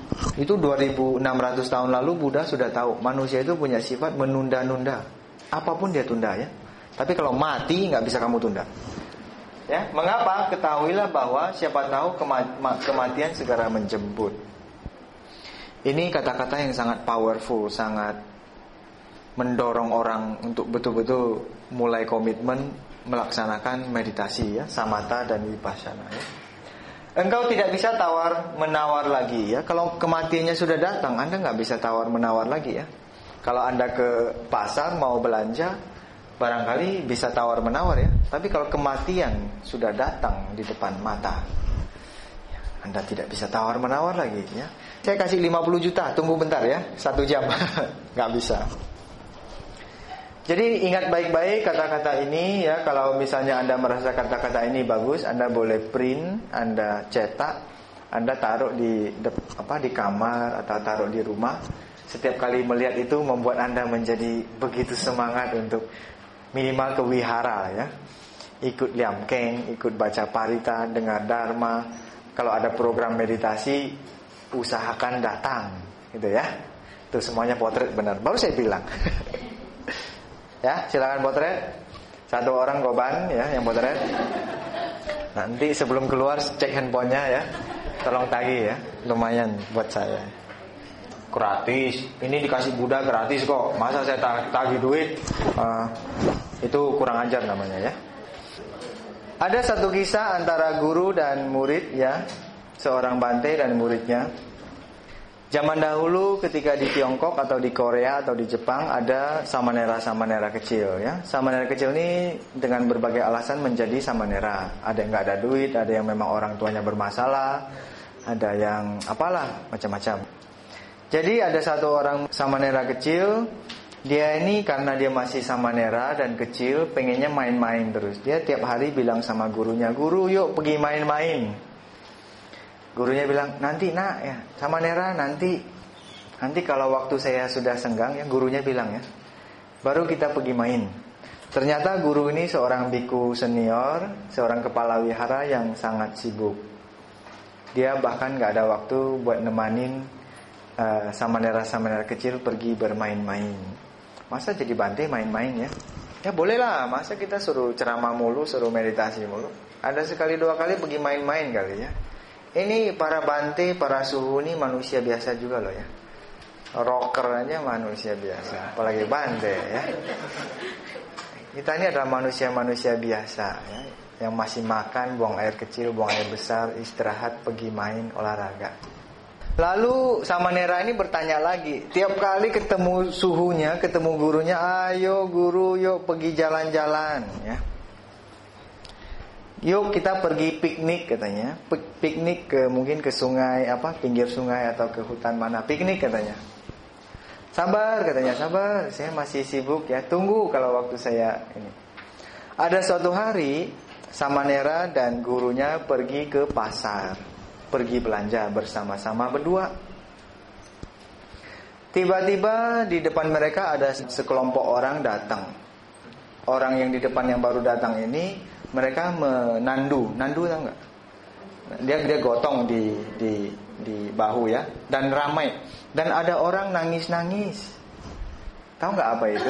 Itu dua ribu enam ratus tahun lalu Buddha sudah tahu manusia itu punya sifat menunda-nunda. Apapun dia tunda ya. Tapi kalau mati nggak bisa kamu tunda. Ya, mengapa? Ketahuilah bahwa siapa tahu kema- kematian segera menjemput. Ini kata-kata yang sangat powerful, sangat mendorong orang untuk betul-betul mulai komitmen melaksanakan meditasi ya, samatha dan vipassana ya. Engkau tidak bisa tawar menawar lagi ya. Kalau kematiannya sudah datang, Anda nggak bisa tawar menawar lagi ya. Kalau Anda ke pasar mau belanja, barangkali bisa tawar menawar ya. Tapi kalau kematian sudah datang di depan mata, ya, Anda tidak bisa tawar menawar lagi ya. Saya kasih lima puluh juta, tunggu bentar ya, satu jam. Nggak bisa. Jadi ingat baik-baik kata-kata ini ya. Kalau misalnya Anda merasa kata-kata ini bagus, Anda boleh print, Anda cetak, Anda taruh di apa di kamar atau taruh di rumah. Setiap kali melihat itu membuat Anda menjadi begitu semangat untuk minimal ke wihara ya. Ikut liam keng, ikut baca parita, dengar dharma. Kalau ada program meditasi, usahakan datang gitu ya. Itu semuanya potret benar. Baru saya bilang. Ya, silakan potret. Satu orang Goban ya yang potret. Nanti sebelum keluar cek handphonenya ya. Tolong tagih ya. Lumayan buat saya. Gratis. Ini dikasih Buddha gratis kok. Masa saya tagih duit? Uh, itu kurang ajar namanya ya. Ada satu kisah antara guru dan murid ya. Seorang Bante dan muridnya. Zaman dahulu ketika di Tiongkok atau di Korea atau di Jepang ada samanera-samanera kecil ya. Samanera kecil ini dengan berbagai alasan menjadi samanera. Ada yang nggak ada duit, ada yang memang orang tuanya bermasalah, ada yang apalah macam-macam. Jadi ada satu orang samanera kecil, dia ini karena dia masih samanera dan kecil, pengennya main-main terus. Dia tiap hari bilang sama gurunya, "Guru, yuk pergi main-main." Gurunya bilang, nanti nak ya, samanera nanti. Nanti kalau waktu saya sudah senggang ya, gurunya bilang ya, baru kita pergi main. Ternyata guru ini seorang biku senior, seorang kepala wihara yang sangat sibuk. Dia bahkan gak ada waktu buat nemanin uh, samanera-samanera kecil pergi bermain-main. Masa jadi Bante main-main ya? Ya bolehlah, masa kita suruh ceramah mulu, suruh meditasi mulu. Ada sekali dua kali pergi main-main kali ya. Ini para Bante, para suhu ini manusia biasa juga loh ya. Rocker aja manusia biasa, apalagi Bante ya. Kita ini adalah manusia-manusia biasa ya, yang masih makan, buang air kecil, buang air besar, istirahat, pergi main, olahraga. Lalu samanera ini bertanya lagi. Tiap kali ketemu suhunya, ketemu gurunya, ayo guru, yuk pergi jalan-jalan ya. Yuk kita pergi piknik katanya. Piknik ke mungkin ke sungai apa, pinggir sungai atau ke hutan mana. Piknik katanya. Sabar katanya, sabar. Saya masih sibuk ya. Tunggu kalau waktu saya ini. Ada suatu hari samanera dan gurunya pergi ke pasar. Pergi belanja bersama-sama berdua. Tiba-tiba di depan mereka ada sekelompok orang datang. Orang yang di depan yang baru datang ini mereka menandu, nandu tahu nggak? Dia dia gotong di di di bahu ya, dan ramai. Dan ada orang nangis-nangis. Tahu nggak apa itu?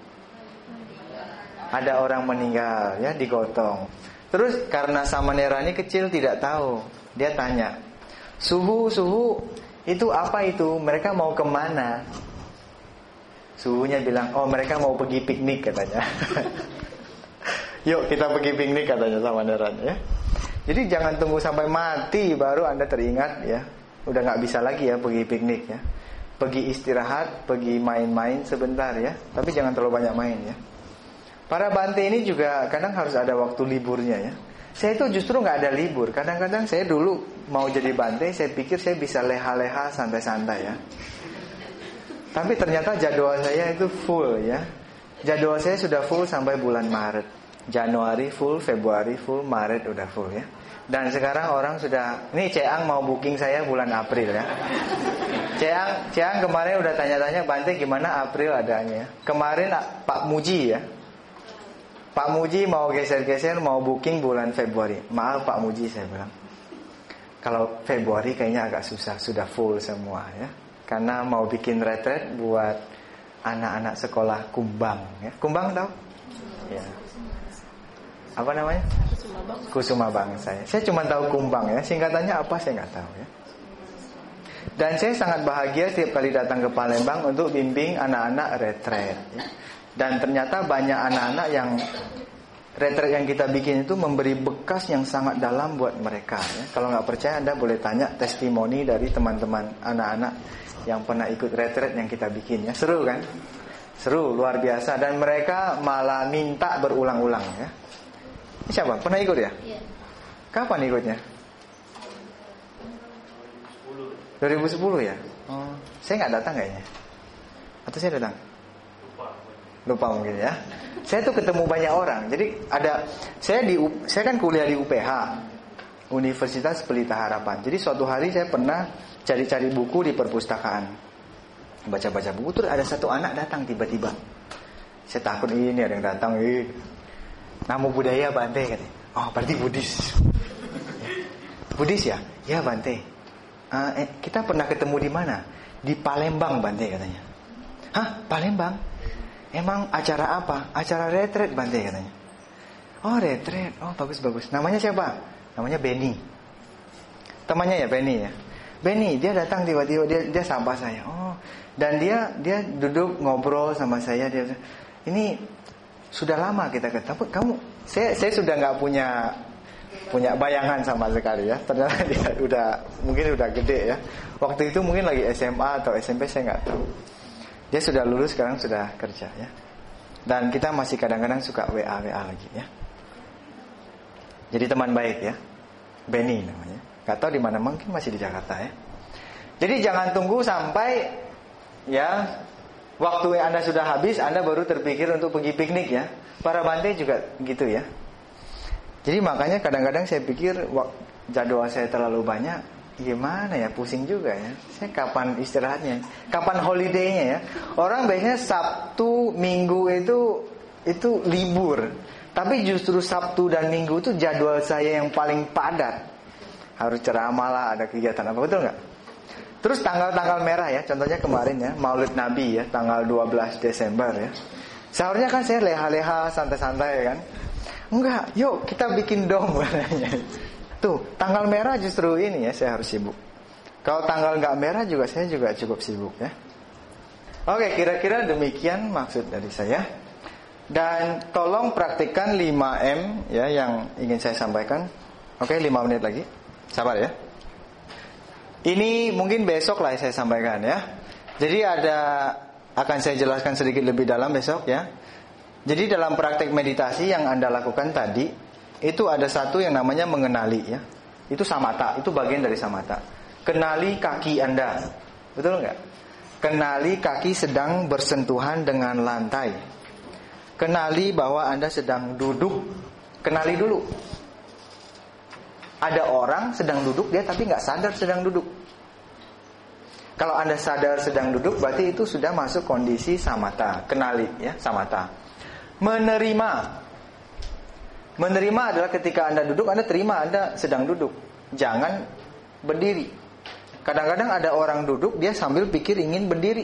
Ada orang meninggal ya, digotong. Terus karena samanera ini kecil tidak tahu, dia tanya, suhu suhu itu apa itu? Mereka mau kemana? Suhunya bilang, oh mereka mau pergi piknik katanya. Yuk kita pergi piknik katanya samanera ya. Jadi jangan tunggu sampai mati baru Anda teringat ya. Udah gak bisa lagi ya pergi piknik ya. Pergi istirahat, pergi main-main sebentar ya. Tapi jangan terlalu banyak main ya. Para Bante ini juga kadang harus ada waktu liburnya ya. Saya itu justru gak ada libur. Kadang-kadang saya dulu mau jadi Bante, saya pikir saya bisa leha-leha santai-santai ya. Tapi ternyata jadwal saya itu full ya. Jadwal saya sudah full sampai bulan Maret. Januari full, Februari full, Maret udah full ya. Dan sekarang orang sudah, ini Ceang mau booking saya bulan April ya. Ceang, Ceang kemarin udah tanya-tanya, Bante gimana April adanya. Kemarin Pak Muji ya, Pak Muji mau geser-geser, mau booking bulan Februari. Maaf Pak Muji saya bilang, Kalau Februari kayaknya agak susah, sudah full semua ya. Karena mau bikin retret buat anak-anak sekolah Kumbang ya. Kumbang tahu? Ya. Apa namanya? Kusuma Bangsa ya. Saya cuma tahu Kumbang ya. Singkatannya apa saya nggak tahu ya. Dan saya sangat bahagia setiap kali datang ke Palembang untuk bimbing anak-anak retret ya. Dan ternyata banyak anak-anak yang retret yang kita bikin itu memberi bekas yang sangat dalam buat mereka ya. Kalau nggak percaya Anda boleh tanya testimoni dari teman-teman anak-anak yang pernah ikut retret yang kita bikin ya. Seru kan? Seru, luar biasa. Dan mereka malah minta berulang-ulang ya. Ini siapa? Pernah ikut ya? Iya. Kapan ikutnya? dua ribu sepuluh ya? Oh, saya nggak datang kayaknya. Atau saya datang? Lupa. Lupa mungkin ya. Saya tuh ketemu banyak orang. Jadi ada saya di saya kan kuliah di U P H, Universitas Pelita Harapan. Jadi suatu hari saya pernah cari-cari buku di perpustakaan. Baca-baca buku terus ada satu anak datang tiba-tiba. Saya takut ini ada yang datang, eh. Nama budaya Bante katanya. Oh, berarti Buddhis. Buddhis ya? Ya Bante. Uh, eh, kita pernah ketemu di mana? Di Palembang Bante katanya. Hah? Palembang? Emang acara apa? Acara retret Bante katanya. Oh retret, oh bagus-bagus. Namanya siapa? Namanya Benny. Temannya ya Benny ya. Benny dia datang tiba-tiba dia dia sapa saya. Oh dan dia dia duduk ngobrol sama saya. Dia ini sudah lama kita ketemu. Kamu saya saya sudah nggak punya punya bayangan sama sekali ya. Ternyata dia udah mungkin udah gede ya. Waktu itu mungkin lagi S M A atau S M P saya nggak tahu. Dia sudah lulus sekarang sudah kerja ya. Dan kita masih kadang-kadang suka W A W A lagi ya. Jadi teman baik ya. Benny namanya. Gak tahu di mana, mungkin masih di Jakarta ya. Jadi jangan tunggu sampai ya waktu yang Anda sudah habis Anda baru terpikir untuk pergi piknik ya. Para Bante juga gitu ya. Jadi makanya kadang-kadang saya pikir jadwal saya terlalu banyak, gimana ya, pusing juga ya. Saya kapan istirahatnya? Kapan holidaynya ya? Orang biasanya Sabtu, Minggu itu itu libur. Tapi justru Sabtu dan Minggu itu jadwal saya yang paling padat. Harus ceramah lah, ada kegiatan apa, betul nggak? Terus tanggal-tanggal merah ya, contohnya kemarin ya, Maulid Nabi ya, tanggal dua belas Desember ya. Seharusnya kan saya leha-leha, santai-santai kan. Enggak, yuk kita bikin dom katanya. Tuh, tanggal merah justru ini ya, saya harus sibuk. Kalau tanggal nggak merah juga saya juga cukup sibuk ya. Oke, kira-kira demikian maksud dari saya. Dan tolong praktikkan lima M ya yang ingin saya sampaikan. Oke, lima menit lagi. Sabar ya. Ini mungkin besok lah saya sampaikan ya. Jadi ada akan saya jelaskan sedikit lebih dalam besok ya. Jadi dalam praktek meditasi yang Anda lakukan tadi, itu ada satu yang namanya mengenali ya. Itu samatha, itu bagian dari samatha. Kenali kaki Anda. Betul enggak? Kenali kaki sedang bersentuhan dengan lantai. Kenali bahwa Anda sedang duduk. Kenali dulu. Ada orang sedang duduk, dia tapi enggak sadar sedang duduk. Kalau Anda sadar sedang duduk, berarti itu sudah masuk kondisi samatha. Kenali ya, samatha. Menerima. Menerima adalah ketika Anda duduk, Anda terima Anda sedang duduk. Jangan berdiri. Kadang-kadang ada orang duduk, dia sambil pikir ingin berdiri.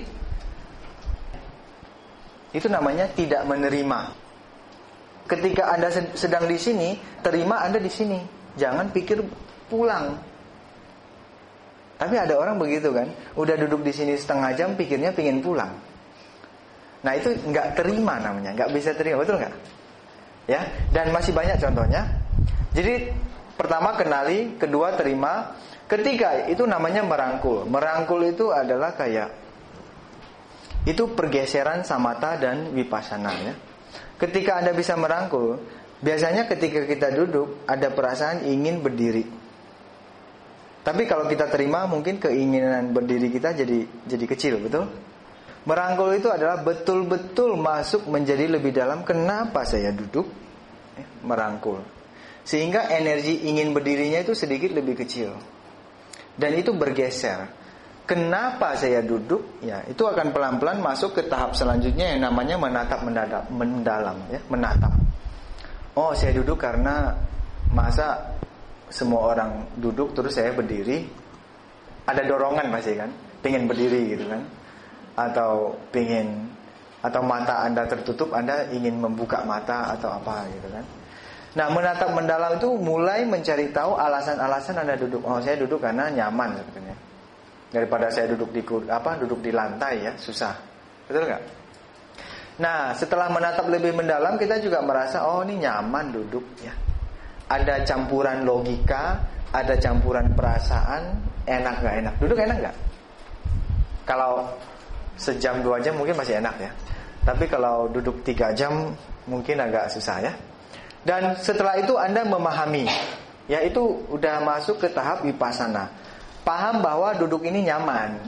Itu namanya tidak menerima. Ketika Anda sedang di sini, terima Anda di sini. Jangan pikir pulang. Tapi ada orang begitu kan, udah duduk di sini setengah jam, pikirnya pingin pulang. Nah itu nggak terima namanya, nggak bisa terima, betul nggak? Ya, dan masih banyak contohnya. Jadi pertama kenali, kedua terima, ketiga itu namanya merangkul. Merangkul itu adalah kayak itu pergeseran samatha dan vipassana ya. Ketika Anda bisa merangkul, biasanya ketika kita duduk ada perasaan ingin berdiri. Tapi kalau kita terima, mungkin keinginan berdiri kita jadi jadi kecil, betul? Merangkul itu adalah betul-betul masuk menjadi lebih dalam. Kenapa saya duduk? Eh, merangkul. Sehingga energi ingin berdirinya itu sedikit lebih kecil. Dan itu bergeser. Kenapa saya duduk? Ya, itu akan pelan-pelan masuk ke tahap selanjutnya yang namanya menatap mendalam, mendalam ya, menatap. Oh, saya duduk karena masa semua orang duduk terus saya berdiri, ada dorongan pasti kan, pengen berdiri gitu kan, atau pengen, atau mata Anda tertutup, Anda ingin membuka mata atau apa gitu kan. Nah, menatap mendalam itu mulai mencari tahu alasan-alasan Anda duduk. Oh, saya duduk karena nyaman sebetulnya. Daripada saya duduk di apa, duduk di lantai ya, susah. Betul nggak? Nah, setelah menatap lebih mendalam, kita juga merasa oh ini nyaman duduk ya. Ada campuran logika, ada campuran perasaan, enak nggak enak. Duduk enak nggak? Kalau sejam dua jam mungkin masih enak ya. Tapi kalau duduk tiga jam mungkin agak susah ya. Dan setelah itu Anda memahami, yaitu udah masuk ke tahap vipassana. Paham bahwa duduk ini nyaman.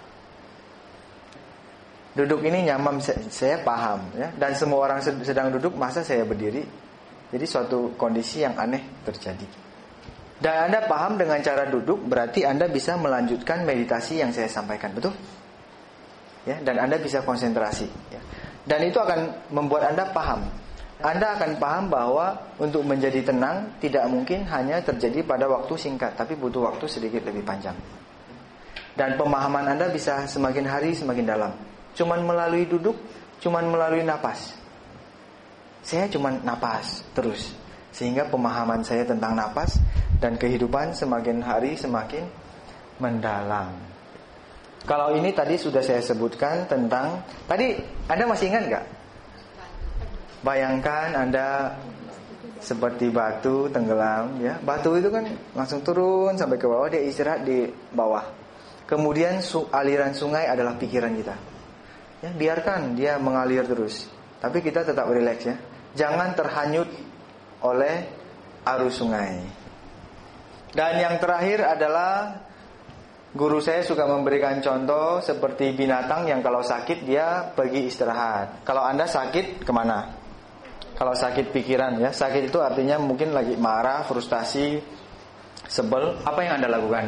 Duduk ini nyaman, saya paham ya. Dan semua orang sedang duduk, masa saya berdiri? Jadi suatu kondisi yang aneh terjadi. Dan Anda paham dengan cara duduk, berarti Anda bisa melanjutkan meditasi yang saya sampaikan, betul? Ya, dan Anda bisa konsentrasi ya. Dan itu akan membuat Anda paham. Anda akan paham bahwa untuk menjadi tenang tidak mungkin hanya terjadi pada waktu singkat, tapi butuh waktu sedikit lebih panjang. Dan pemahaman Anda bisa semakin hari semakin dalam. Cuman melalui duduk, cuman melalui napas. Saya cuman napas terus, sehingga pemahaman saya tentang napas dan kehidupan semakin hari semakin mendalam. Kalau ini tadi sudah saya sebutkan tentang, tadi Anda masih ingat gak? Bayangkan Anda seperti batu tenggelam ya. Batu itu kan langsung turun sampai ke bawah, dia istirahat di bawah. Kemudian su- aliran sungai adalah pikiran kita ya, biarkan dia mengalir terus, tapi kita tetap rileks ya. Jangan terhanyut oleh arus sungai. Dan yang terakhir adalah, guru saya suka memberikan contoh seperti binatang yang kalau sakit dia pergi istirahat. Kalau Anda sakit kemana? Kalau sakit pikiran ya, sakit itu artinya mungkin lagi marah, frustasi, sebel. Apa yang Anda lakukan?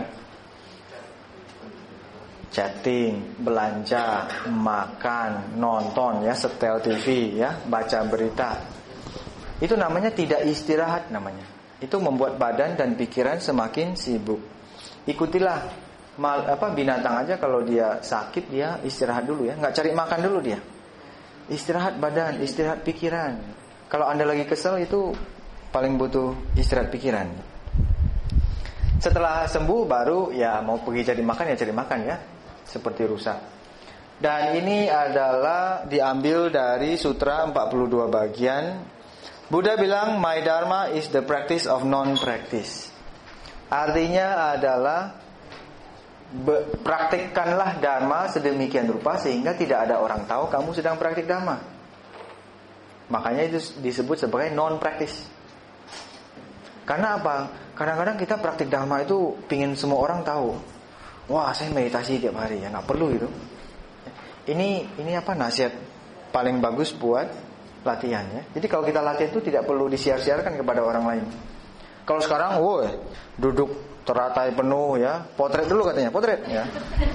Chatting, belanja, makan, nonton ya, setel T V ya, baca berita. Itu namanya tidak istirahat namanya. Itu membuat badan dan pikiran semakin sibuk. Ikutilah mal, apa binatang aja kalau dia sakit dia istirahat dulu ya, nggak cari makan dulu dia. Istirahat badan, istirahat pikiran. Kalau Anda lagi kesel itu paling butuh istirahat pikiran. Setelah sembuh baru ya mau pergi cari makan ya cari makan ya, seperti rusa. Dan ini adalah diambil dari Sutra empat puluh dua bagian. Buddha bilang my dharma is the practice of non-practice. Artinya adalah be- praktikkanlah dharma sedemikian rupa sehingga tidak ada orang tahu kamu sedang praktik dharma. Makanya itu disebut sebagai non-practice. Karena apa? Kadang-kadang kita praktik dharma itu pingin semua orang tahu. Wah, saya meditasi tiap hari ya, nggak perlu itu. Ini ini apa nasihat paling bagus buat latihan ya. Jadi kalau kita latihan itu tidak perlu disiar-siarkan kepada orang lain. Kalau sekarang, woi, duduk teratai penuh ya, potret dulu katanya, potret ya.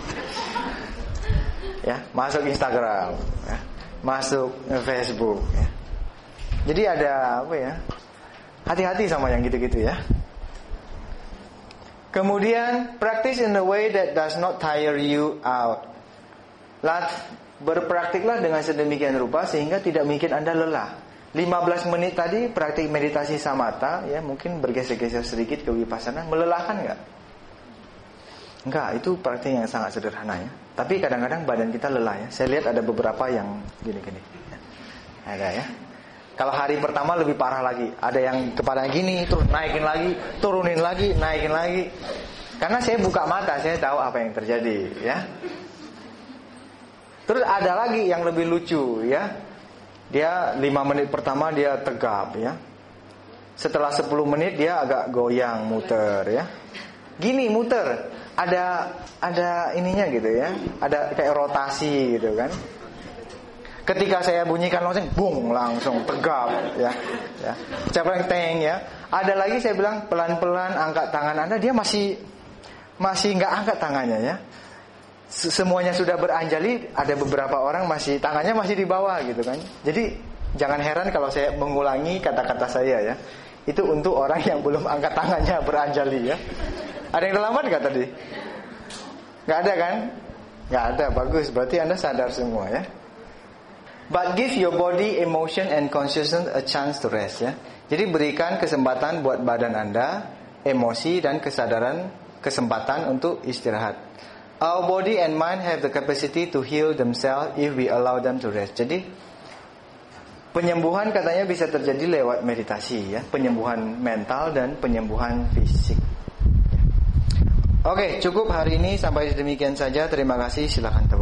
Ya, masuk Instagram, ya, masuk Facebook ya. Jadi ada apa ya? Hati-hati sama yang gitu-gitu ya. Kemudian practice in a way that does not tire you out. Lat, berpraktiklah dengan sedemikian rupa sehingga tidak mungkin Anda lelah. lima belas menit tadi praktik meditasi samatha ya, mungkin bergeser-geser sedikit ke vipassana, melelahkan enggak? Enggak, itu praktik yang sangat sederhana ya. Tapi kadang-kadang badan kita lelah ya. Saya lihat ada beberapa yang gini-gini. Ada ya. Kalau hari pertama lebih parah lagi. Ada yang kepala gini, terus naikin lagi, turunin lagi, naikin lagi. Karena saya buka mata, saya tahu apa yang terjadi ya. Terus ada lagi yang lebih lucu ya. Dia lima menit pertama dia tegap ya. Setelah sepuluh menit dia agak goyang, muter ya. Gini muter. Ada ada ininya gitu ya. Ada kayak rotasi gitu kan. Ketika saya bunyikan lonceng, bung, langsung tegap ya. Ya. Capreng teng ya. Ada lagi saya bilang pelan-pelan angkat tangan Anda, dia masih masih enggak angkat tangannya ya. Semuanya sudah beranjali, ada beberapa orang masih tangannya masih di bawah gitu kan. Jadi jangan heran kalau saya mengulangi kata-kata saya ya. Itu untuk orang yang belum angkat tangannya beranjali ya. Ada yang terlambat gak tadi? Gak ada kan? Gak ada, bagus. Berarti Anda sadar semua ya. But give your body, emotion and consciousness a chance to rest ya. Jadi berikan kesempatan buat badan Anda, emosi dan kesadaran, kesempatan untuk istirahat. Our body and mind have the capacity to heal themselves if we allow them to rest. Jadi penyembuhan katanya bisa terjadi lewat meditasi ya, penyembuhan mental dan penyembuhan fisik. Oke, cukup hari ini sampai demikian saja. Terima kasih, silakan teman.